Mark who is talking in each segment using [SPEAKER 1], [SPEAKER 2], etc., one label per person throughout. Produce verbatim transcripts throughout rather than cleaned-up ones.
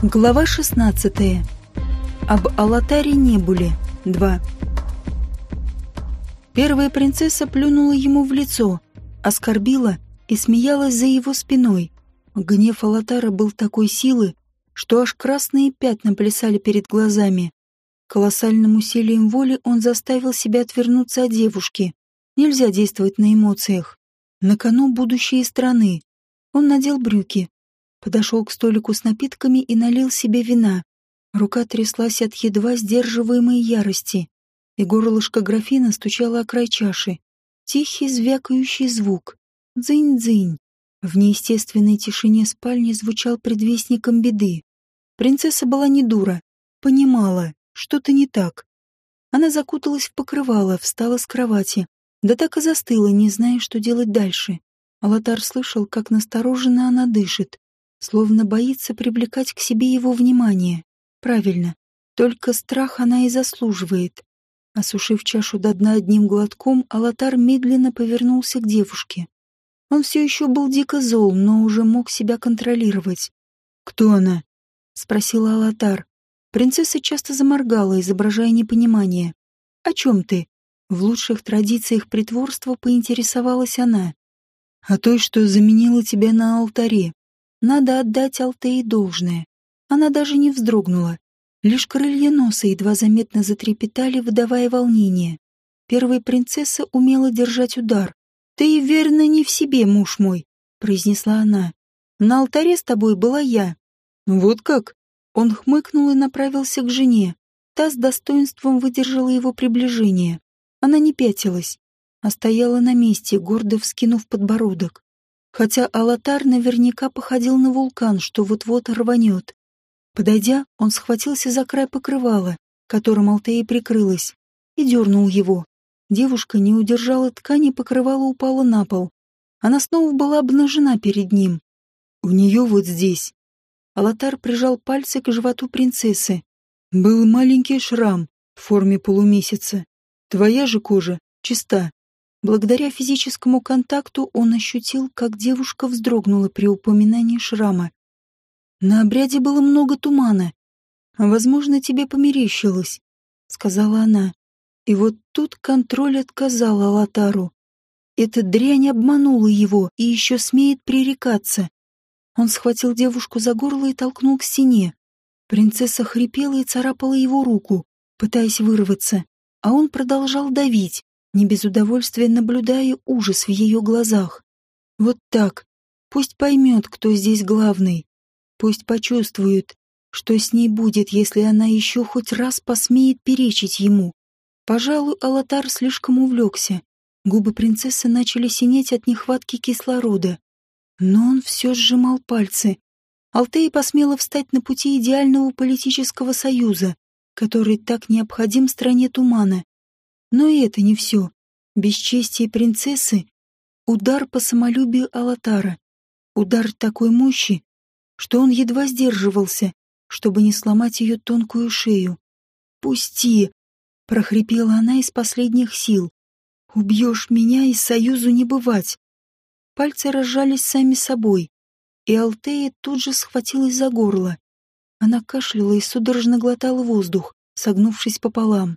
[SPEAKER 1] Глава шестнадцатая. Об Алатаре Небуле. два. Первая принцесса плюнула ему в лицо, оскорбила и смеялась за его спиной. Гнев Алатара был такой силы, что аж красные пятна плясали перед глазами. Колоссальным усилием воли он заставил себя отвернуться от девушки. Нельзя действовать на эмоциях. На кону будущее страны. Он надел брюки, подошел к столику с напитками и налил себе вина. Рука тряслась от едва сдерживаемой ярости, и горлышко графина стучало о край чаши. Тихий звякающий звук. Дзынь-дзынь. В неестественной тишине спальни звучал предвестником беды. Принцесса была не дура, понимала, что-то не так. Она закуталась в покрывало, встала с кровати, да так и застыла, не зная, что делать дальше. Алатар слышал, как настороженно она дышит, словно боится привлекать к себе его внимание. Правильно, только страх она и заслуживает. Осушив чашу до дна одним глотком, Алатар медленно повернулся к девушке. Он все еще был дико зол, но уже мог себя контролировать. «Кто она?» — спросила Алатар. Принцесса часто заморгала, изображая непонимание. «О чем ты?» В лучших традициях притворства поинтересовалась она. «О той, что заменила тебя на алтаре. Надо отдать Алтее должное. Она даже не вздрогнула. Лишь крылья носа едва заметно затрепетали, выдавая волнение. Первая принцесса умела держать удар. «Ты, верно, не в себе, муж мой», — произнесла она. «На алтаре с тобой была я». «Вот как?» Он хмыкнул и направился к жене. Та с достоинством выдержала его приближение. Она не пятилась, а стояла на месте, гордо вскинув подбородок. Хотя Алатар наверняка походил на вулкан, что вот-вот рванет. Подойдя, он схватился за край покрывала, которым Алтея прикрылась, и дернул его. Девушка не удержала ткани, покрывало упало на пол. Она снова была обнажена перед ним. У нее вот здесь. Алатар прижал пальцы к животу принцессы. Был маленький шрам в форме полумесяца. Твоя же кожа чиста. Благодаря физическому контакту он ощутил, как девушка вздрогнула при упоминании шрама. На обряде было много тумана. Возможно, тебе померещилось, сказала она. И вот тут контроль отказал Алатару. Эта дрянь обманула его и еще смеет пререкаться. Он схватил девушку за горло и толкнул к стене. Принцесса хрипела и царапала его руку, пытаясь вырваться, а он продолжал давить, не без удовольствия наблюдая ужас в ее глазах. Вот так. Пусть поймет, кто здесь главный. Пусть почувствует, что с ней будет, если она еще хоть раз посмеет перечить ему. Пожалуй, Алатар слишком увлекся. Губы принцессы начали синеть от нехватки кислорода. Но он все сжимал пальцы. Алтея посмела встать на пути идеального политического союза, который так необходим стране тумана. Но и это не все. Бесчестие принцессы — удар по самолюбию Алатара. Удар такой мощи, что он едва сдерживался, чтобы не сломать ее тонкую шею. «Пусти!» — прохрипела она из последних сил. «Убьешь меня, и союзу не бывать!» Пальцы разжались сами собой, и Алтея тут же схватилась за горло. Она кашляла и судорожно глотала воздух, согнувшись пополам.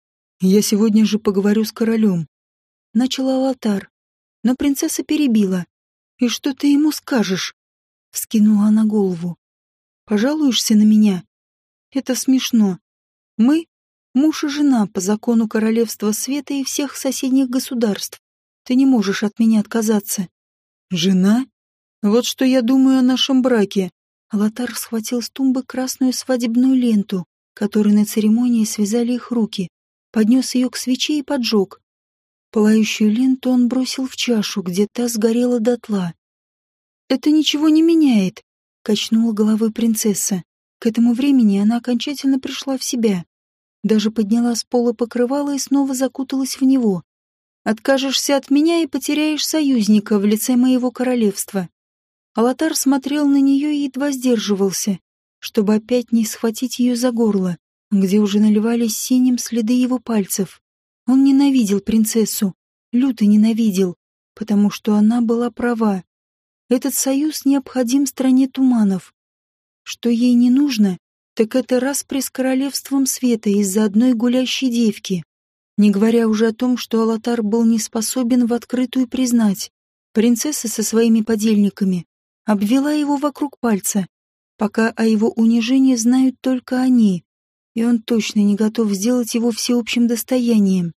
[SPEAKER 1] «Я сегодня же поговорю с королем», — начал Алатар, но принцесса перебила. «И что ты ему скажешь?» — вскинула она голову. «Пожалуешься на меня? Это смешно. Мы — муж и жена по закону Королевства Света и всех соседних государств. Ты не можешь от меня отказаться». «Жена? Вот что я думаю о нашем браке». Алатар схватил с тумбы красную свадебную ленту, которой на церемонии связали их руки, поднес ее к свече и поджег. Пылающую ленту он бросил в чашу, где та сгорела дотла. «Это ничего не меняет», — качнула головой принцесса. К этому времени она окончательно пришла в себя. Даже подняла с пола покрывало и снова закуталась в него. «Откажешься от меня и потеряешь союзника в лице моего королевства». Алатар смотрел на нее и едва сдерживался, чтобы опять не схватить ее за горло, где уже наливались синим следы его пальцев. Он ненавидел принцессу, люто ненавидел, потому что она была права. Этот союз необходим стране туманов. Что ей не нужно, так это распри с королевством света из-за одной гулящей девки. Не говоря уже о том, что Алатар был не способен в открытую признать. Принцесса со своими подельниками обвела его вокруг пальца, пока о его унижении знают только они, и он точно не готов сделать его всеобщим достоянием.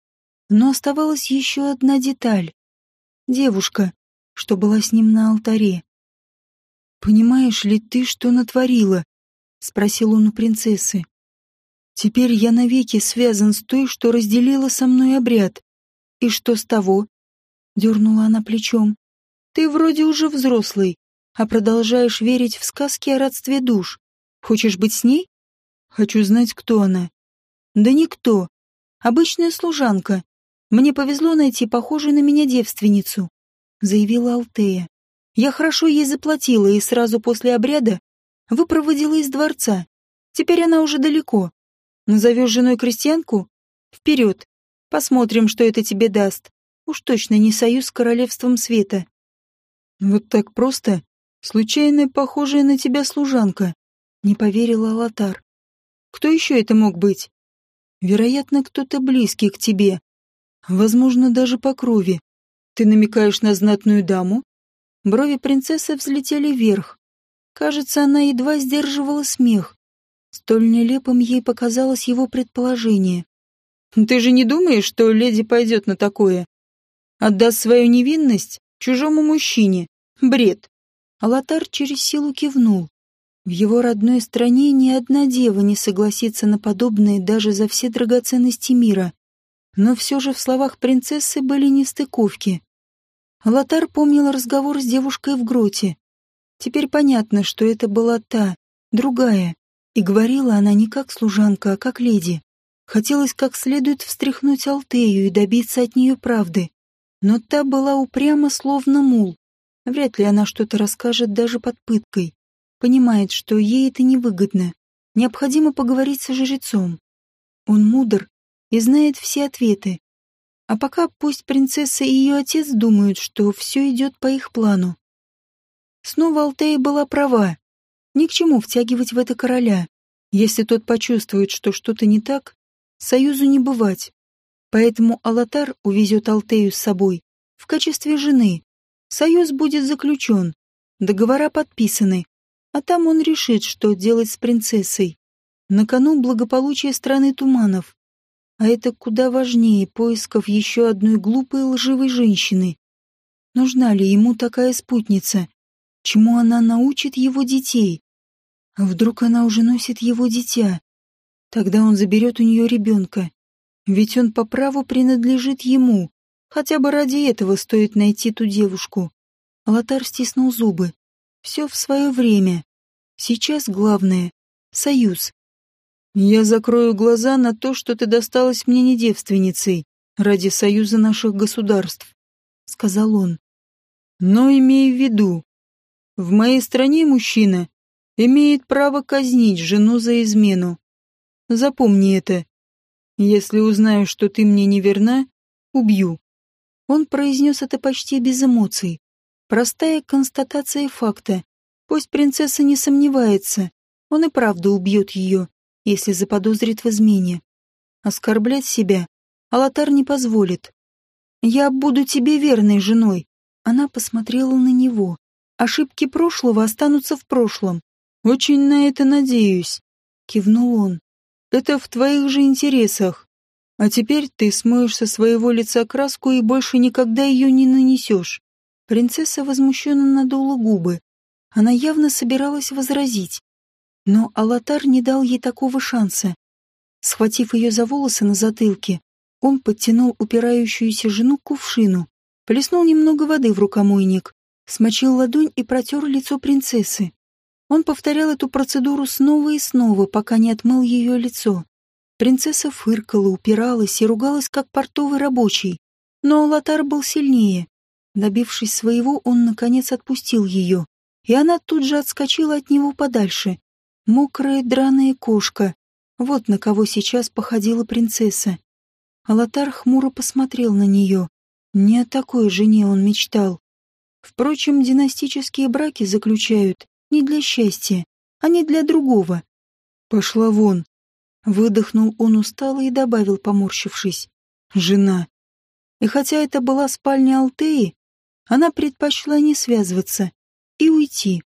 [SPEAKER 1] Но оставалась еще одна деталь. Девушка, что была с ним на алтаре. «Понимаешь ли ты, что натворила?» — спросил он у принцессы. «Теперь я навеки связан с той, что разделила со мной обряд. И что с того?» — дернула она плечом. «Ты вроде уже взрослый, а продолжаешь верить в сказки о родстве душ. Хочешь быть с ней?» «Хочу знать, кто она». «Да никто. Обычная служанка. Мне повезло найти похожую на меня девственницу», — заявила Алтея. «Я хорошо ей заплатила и сразу после обряда выпроводила из дворца. Теперь она уже далеко. Назовешь женой крестьянку? Вперед. Посмотрим, что это тебе даст. Уж точно не союз с королевством света». «Вот так просто? Случайно похожая на тебя служанка?» — не поверила Алатар. «Кто еще это мог быть?» «Вероятно, кто-то близкий к тебе. Возможно, даже по крови. Ты намекаешь на знатную даму?» Брови принцессы взлетели вверх. Кажется, она едва сдерживала смех. Столь нелепым ей показалось его предположение. «Ты же не думаешь, что леди пойдет на такое? Отдаст свою невинность чужому мужчине? Бред!» Алатар через силу кивнул. В его родной стране ни одна дева не согласится на подобное даже за все драгоценности мира. Но все же в словах принцессы были нестыковки. Алатар помнил разговор с девушкой в гроте. Теперь понятно, что это была та, другая, и говорила она не как служанка, а как леди. Хотелось как следует встряхнуть Алтею и добиться от нее правды. Но та была упряма, словно мул. Вряд ли она что-то расскажет даже под пыткой. Понимает, что ей это невыгодно. Необходимо поговорить со жрецом. Он мудр и знает все ответы. А пока пусть принцесса и ее отец думают, что все идет по их плану. Снова Алтея была права. Ни к чему втягивать в это короля. Если тот почувствует, что что-то не так, союзу не бывать. Поэтому Алатар увезет Алтею с собой в качестве жены. Союз будет заключен, договора подписаны, а там он решит, что делать с принцессой. На кону благополучие страны туманов. А это куда важнее поисков еще одной глупой лживой женщины. Нужна ли ему такая спутница? Чему она научит его детей? А вдруг она уже носит его дитя? Тогда он заберет у нее ребенка. Ведь он по праву принадлежит ему. Хотя бы ради этого стоит найти ту девушку. Алатар стиснул зубы. Все в свое время. Сейчас главное — союз. «Я закрою глаза на то, что ты досталась мне не девственницей ради союза наших государств», — сказал он. «Но имей в виду, в моей стране мужчина имеет право казнить жену за измену. Запомни это. Если узнаю, что ты мне не верна, убью». Он произнес это почти без эмоций. Простая констатация факта. Пусть принцесса не сомневается, он и правда убьет ее, если заподозрит в измене. Оскорблять себя Алатар не позволит. «Я буду тебе верной женой». Она посмотрела на него. «Ошибки прошлого останутся в прошлом». «Очень на это надеюсь», — кивнул он. «Это в твоих же интересах. А теперь ты смоешь со своего лица краску и больше никогда ее не нанесешь». Принцесса возмущенно надула губы. Она явно собиралась возразить. Но Алатар не дал ей такого шанса. Схватив ее за волосы на затылке, он подтянул упирающуюся жену к кувшину, плеснул немного воды в рукомойник, смочил ладонь и протер лицо принцессы. Он повторял эту процедуру снова и снова, пока не отмыл ее лицо. Принцесса фыркала, упиралась и ругалась, как портовый рабочий. Но Алатар был сильнее. Добившись своего, он, наконец, отпустил ее, и она тут же отскочила от него подальше. Мокрая драная кошка. Вот на кого сейчас походила принцесса. Алатар хмуро посмотрел на нее. Не о такой жене он мечтал. Впрочем, династические браки заключают не для счастья, а не для другого. Пошла вон. Выдохнул он устало и добавил, поморщившись. Жена. И хотя это была спальня Алтеи, она предпочла не связываться и уйти.